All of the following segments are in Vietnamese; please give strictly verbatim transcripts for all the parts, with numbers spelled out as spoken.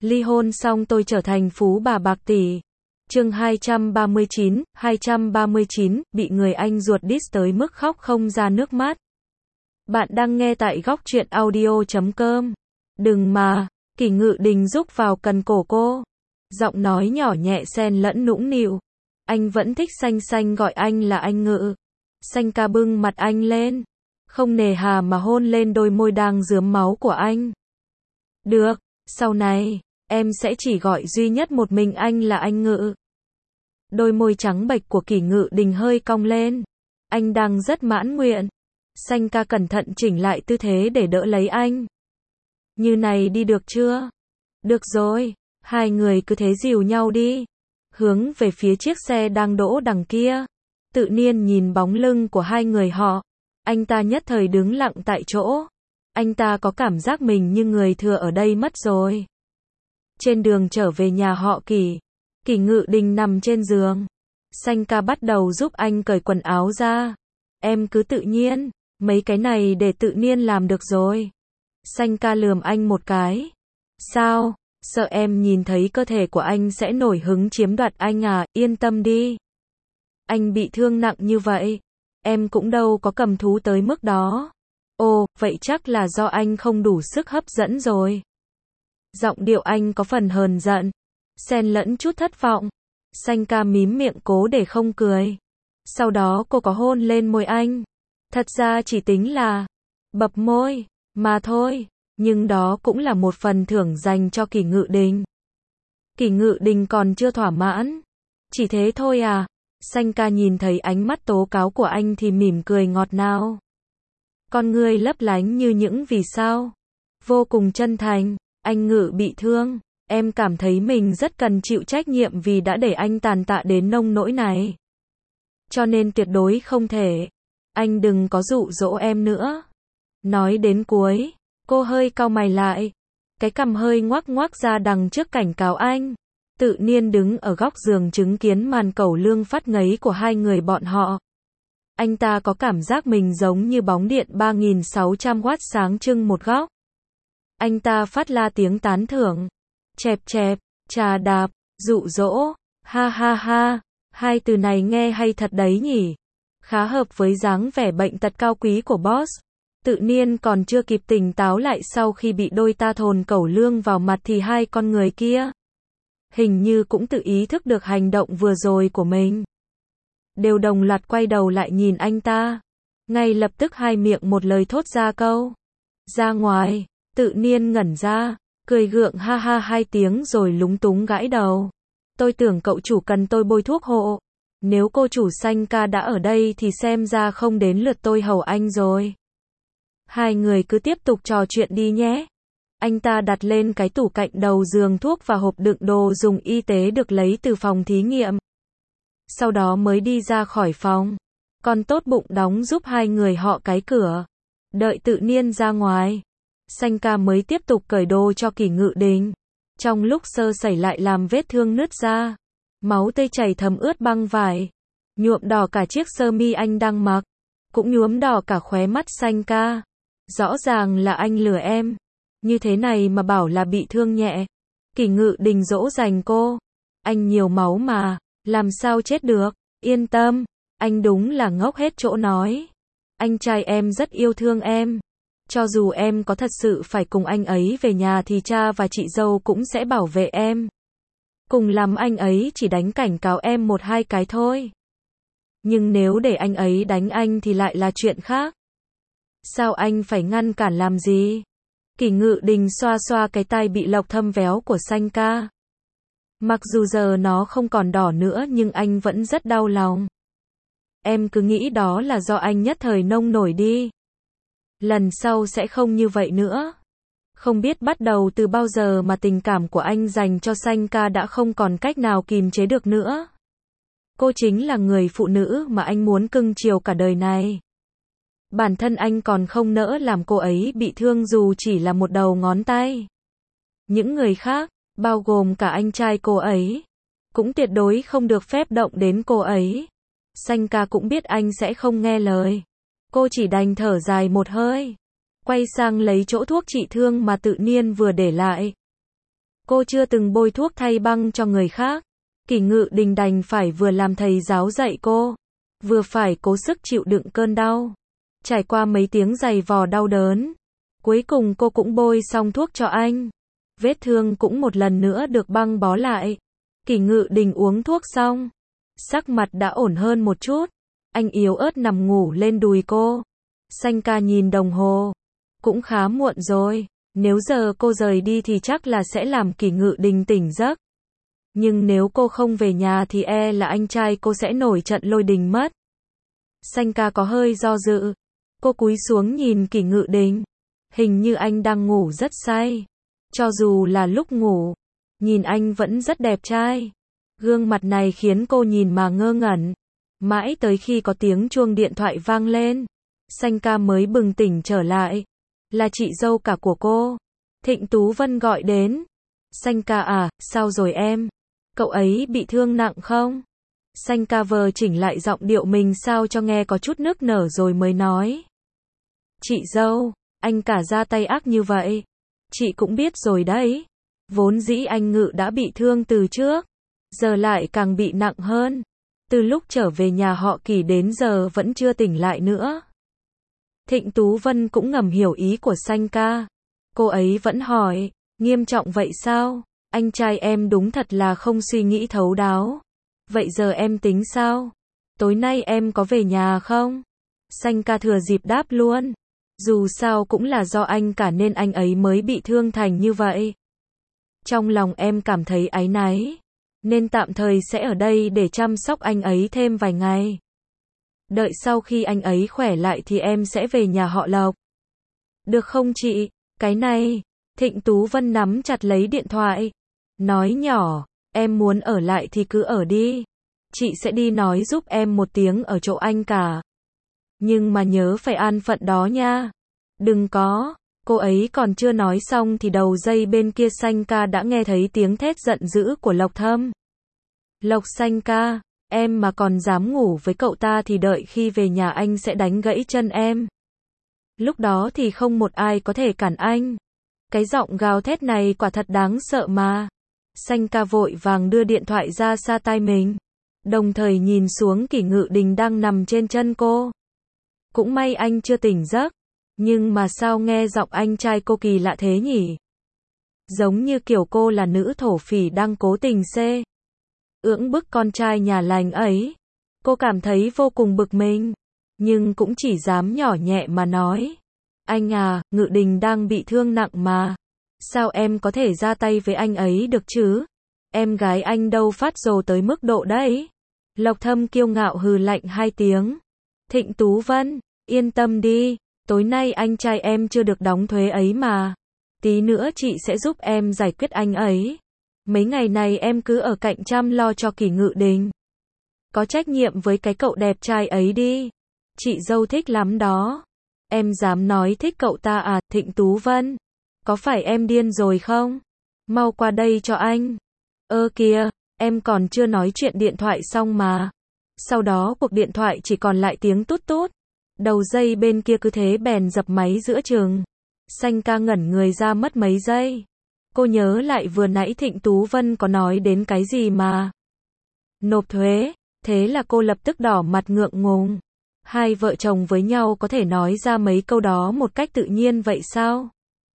Ly hôn xong tôi trở thành phú bà bạc tỷ. Chương hai trăm ba mươi chín, hai trăm ba mươi chín, bị người anh ruột diss tới mức khóc không ra nước mắt. Bạn đang nghe tại góc truyện audio chấm com. Đừng mà, Kỷ Ngự Đình rúc vào cần cổ cô. Giọng nói nhỏ nhẹ xen lẫn nũng nịu. Anh vẫn thích Xanh Xanh gọi anh là anh Ngự. Xanh ca bưng mặt anh lên. Không nề hà mà hôn lên đôi môi đang rướm máu của anh. Được, sau này, em sẽ chỉ gọi duy nhất một mình anh là anh Ngự. Đôi môi trắng bệch của Kỷ Ngự Đình hơi cong lên. Anh đang rất mãn nguyện. Xanh ca cẩn thận chỉnh lại tư thế để đỡ lấy anh. Như này đi được chưa? Được rồi, hai người cứ thế dìu nhau đi. Hướng về phía chiếc xe đang đỗ đằng kia. Tự nhiên nhìn bóng lưng của hai người họ. Anh ta nhất thời đứng lặng tại chỗ. Anh ta có cảm giác mình như người thừa ở đây mất rồi. Trên đường trở về nhà họ Kỷ, Kỷ Ngự Đình nằm trên giường. Xanh ca bắt đầu giúp anh cởi quần áo ra. Em cứ tự nhiên, mấy cái này để tự nhiên làm được rồi. Xanh ca lườm anh một cái. Sao, sợ em nhìn thấy cơ thể của anh sẽ nổi hứng chiếm đoạt anh à, yên tâm đi. Anh bị thương nặng như vậy, em cũng đâu có cầm thú tới mức đó. Ồ, vậy chắc là do anh không đủ sức hấp dẫn rồi. Giọng điệu anh có phần hờn giận, xen lẫn chút thất vọng. Xanh ca mím miệng cố để không cười. Sau đó cô có hôn lên môi anh. Thật ra chỉ tính là bập môi mà thôi, nhưng đó cũng là một phần thưởng dành cho Kỷ Ngự Đình. Kỷ Ngự Đình còn chưa thỏa mãn. Chỉ thế thôi à? Xanh ca nhìn thấy ánh mắt tố cáo của anh thì mỉm cười ngọt ngào. Con ngươi lấp lánh như những vì sao. Vô cùng chân thành. Anh Ngự bị thương. Em cảm thấy mình rất cần chịu trách nhiệm vì đã để anh tàn tạ đến nông nỗi này. Cho nên tuyệt đối không thể. Anh đừng có dụ dỗ em nữa. Nói đến cuối, cô hơi cau mày lại. Cái cằm hơi ngoác ngoác ra đằng trước cảnh cáo anh. Tự nhiên đứng ở góc giường chứng kiến màn cẩu lương phát ngấy của hai người bọn họ. Anh ta có cảm giác mình giống như bóng điện ba nghìn sáu trăm oát sáng trưng một góc. Anh ta phát la tiếng tán thưởng. Chẹp chẹp, trà đạp, dụ dỗ, ha ha ha, hai từ này nghe hay thật đấy nhỉ. Khá hợp với dáng vẻ bệnh tật cao quý của boss. Tự nhiên còn chưa kịp tỉnh táo lại sau khi bị đôi ta thồn cẩu lương vào mặt thì hai con người kia hình như cũng tự ý thức được hành động vừa rồi của mình. Đều đồng loạt quay đầu lại nhìn anh ta. Ngay lập tức hai miệng một lời thốt ra câu. Ra ngoài, tự nhiên ngẩn ra, cười gượng ha ha hai tiếng rồi lúng túng gãi đầu. Tôi tưởng cậu chủ cần tôi bôi thuốc hộ. Nếu cô chủ Xanh ca đã ở đây thì xem ra không đến lượt tôi hầu anh rồi. Hai người cứ tiếp tục trò chuyện đi nhé. Anh ta đặt lên cái tủ cạnh đầu giường thuốc và hộp đựng đồ dùng y tế được lấy từ phòng thí nghiệm. Sau đó mới đi ra khỏi phòng. Còn tốt bụng đóng giúp hai người họ cái cửa. Đợi tự nhiên ra ngoài. Xanh ca mới tiếp tục cởi đồ cho Kỷ Ngự Đình. Trong lúc sơ sẩy lại làm vết thương nứt ra. Máu tươi chảy thấm ướt băng vải. Nhuộm đỏ cả chiếc sơ mi anh đang mặc. Cũng nhuốm đỏ cả khóe mắt Xanh ca. Rõ ràng là anh lừa em. Như thế này mà bảo là bị thương nhẹ. Kỷ Ngự Đình dỗ dành cô. Anh nhiều máu mà, làm sao chết được. Yên tâm, anh đúng là ngốc hết chỗ nói. Anh trai em rất yêu thương em. Cho dù em có thật sự phải cùng anh ấy về nhà thì cha và chị dâu cũng sẽ bảo vệ em. Cùng lắm anh ấy chỉ đánh cảnh cáo em một hai cái thôi. Nhưng nếu để anh ấy đánh anh thì lại là chuyện khác. Sao anh phải ngăn cản làm gì? Kỷ Ngự Đình xoa xoa cái tai bị lộc thâm véo của Xanh ca. Mặc dù giờ nó không còn đỏ nữa nhưng anh vẫn rất đau lòng. Em cứ nghĩ đó là do anh nhất thời nông nổi đi. Lần sau sẽ không như vậy nữa. Không biết bắt đầu từ bao giờ mà tình cảm của anh dành cho Xanh ca đã không còn cách nào kìm chế được nữa. Cô chính là người phụ nữ mà anh muốn cưng chiều cả đời này. Bản thân anh còn không nỡ làm cô ấy bị thương dù chỉ là một đầu ngón tay. Những người khác, bao gồm cả anh trai cô ấy, cũng tuyệt đối không được phép động đến cô ấy. Xanh ca cũng biết anh sẽ không nghe lời. Cô chỉ đành thở dài một hơi. Quay sang lấy chỗ thuốc trị thương mà tự nhiên vừa để lại. Cô chưa từng bôi thuốc thay băng cho người khác. Kỷ Ngự Đình đành phải vừa làm thầy giáo dạy cô, vừa phải cố sức chịu đựng cơn đau. Trải qua mấy tiếng giày vò đau đớn, cuối cùng cô cũng bôi xong thuốc cho anh. Vết thương cũng một lần nữa được băng bó lại. Kỷ Ngự Đình uống thuốc xong, sắc mặt đã ổn hơn một chút. Anh yếu ớt nằm ngủ lên đùi cô. Sanh ca nhìn đồng hồ, cũng khá muộn rồi. Nếu giờ cô rời đi thì chắc là sẽ làm Kỷ Ngự Đình tỉnh giấc. Nhưng nếu cô không về nhà thì e là anh trai cô sẽ nổi trận lôi đình mất. Sanh ca có hơi do dự. Cô cúi xuống nhìn Kỷ Ngự Đình. Hình như anh đang ngủ rất say. Cho dù là lúc ngủ, nhìn anh vẫn rất đẹp trai. Gương mặt này khiến cô nhìn mà ngơ ngẩn. Mãi tới khi có tiếng chuông điện thoại vang lên, Sanh ca mới bừng tỉnh trở lại. Là chị dâu cả của cô. Thịnh Tú Vân gọi đến. Sanh ca à, sao rồi em? Cậu ấy bị thương nặng không? Sanh ca vờ chỉnh lại giọng điệu mình sao cho nghe có chút nức nở rồi mới nói. Chị dâu, anh cả ra tay ác như vậy. Chị cũng biết rồi đấy. Vốn dĩ anh Ngự đã bị thương từ trước, giờ lại càng bị nặng hơn. Từ lúc trở về nhà họ Kỷ đến giờ vẫn chưa tỉnh lại nữa. Thịnh Tú Vân cũng ngầm hiểu ý của Sanh ca. Cô ấy vẫn hỏi, nghiêm trọng vậy sao? Anh trai em đúng thật là không suy nghĩ thấu đáo. Vậy giờ em tính sao? Tối nay em có về nhà không? Sanh ca thừa dịp đáp luôn. Dù sao cũng là do anh cả nên anh ấy mới bị thương thành như vậy. Trong lòng em cảm thấy áy náy, nên tạm thời sẽ ở đây để chăm sóc anh ấy thêm vài ngày. Đợi sau khi anh ấy khỏe lại thì em sẽ về nhà họ Lộc. Được không chị? Cái này, Thịnh Tú Vân nắm chặt lấy điện thoại, nói nhỏ, em muốn ở lại thì cứ ở đi. Chị sẽ đi nói giúp em một tiếng ở chỗ anh cả. Nhưng mà nhớ phải an phận đó nha. Đừng có, cô ấy còn chưa nói xong thì đầu dây bên kia Sanh ca đã nghe thấy tiếng thét giận dữ của Lộc Thâm. Lộc Sanh ca, em mà còn dám ngủ với cậu ta thì đợi khi về nhà anh sẽ đánh gãy chân em. Lúc đó thì không một ai có thể cản anh. Cái giọng gào thét này quả thật đáng sợ mà. Sanh ca vội vàng đưa điện thoại ra xa tai mình, đồng thời nhìn xuống Kỷ Ngự Đình đang nằm trên chân cô. Cũng may anh chưa tỉnh giấc, nhưng mà sao nghe giọng anh trai cô kỳ lạ thế nhỉ? Giống như kiểu cô là nữ thổ phỉ đang cố tình xê ưỡng bức con trai nhà lành ấy. Cô cảm thấy vô cùng bực mình, nhưng cũng chỉ dám nhỏ nhẹ mà nói. Anh à, Ngự Đình đang bị thương nặng mà. Sao em có thể ra tay với anh ấy được chứ? Em gái anh đâu phát rồ tới mức độ đấy. Lộc Thâm kiêu ngạo hừ lạnh hai tiếng. Thịnh Tú Vân, yên tâm đi, tối nay anh trai em chưa được đóng thuế ấy mà. Tí nữa chị sẽ giúp em giải quyết anh ấy. Mấy ngày này em cứ ở cạnh chăm lo cho Kỷ Ngự Đình. Có trách nhiệm với cái cậu đẹp trai ấy đi. Chị dâu thích lắm đó. Em dám nói thích cậu ta à, Thịnh Tú Vân? Có phải em điên rồi không? Mau qua đây cho anh. Ơ kìa, em còn chưa nói chuyện điện thoại xong mà. Sau đó cuộc điện thoại chỉ còn lại tiếng tút tút. Đầu dây bên kia cứ thế bèn dập máy giữa chừng. Sanh ca ngẩn người ra mất mấy giây. Cô nhớ lại vừa nãy Thịnh Tú Vân có nói đến cái gì mà. Nộp thuế, thế là cô lập tức đỏ mặt ngượng ngùng. Hai vợ chồng với nhau có thể nói ra mấy câu đó một cách tự nhiên vậy sao?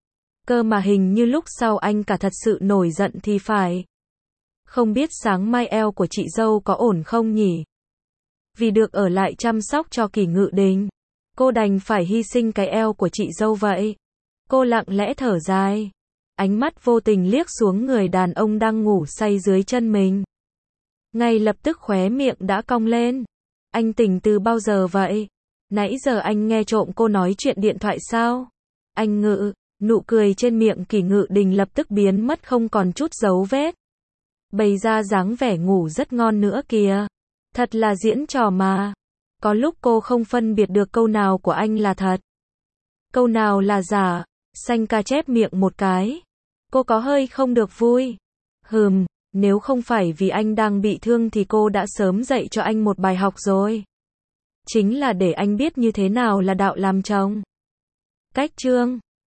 Cơ mà hình như lúc sau anh cả thật sự nổi giận thì phải. Không biết sáng mai eo của chị dâu có ổn không nhỉ? Vì được ở lại chăm sóc cho Kỷ Ngự Đình, cô đành phải hy sinh cái eo của chị dâu vậy. Cô lặng lẽ thở dài, ánh mắt vô tình liếc xuống người đàn ông đang ngủ say dưới chân mình. Ngay lập tức khóe miệng đã cong lên. Anh tỉnh từ bao giờ vậy? Nãy giờ anh nghe trộm cô nói chuyện điện thoại sao? Anh Ngự, nụ cười trên miệng Kỷ Ngự Đình lập tức biến mất không còn chút dấu vết. Bày ra dáng vẻ ngủ rất ngon nữa kìa. Thật là diễn trò mà. Có lúc cô không phân biệt được câu nào của anh là thật, câu nào là giả. Sanh ca chép miệng một cái. Cô có hơi không được vui. Hừm, nếu không phải vì anh đang bị thương thì cô đã sớm dạy cho anh một bài học rồi. Chính là để anh biết như thế nào là đạo làm chồng. Cách chương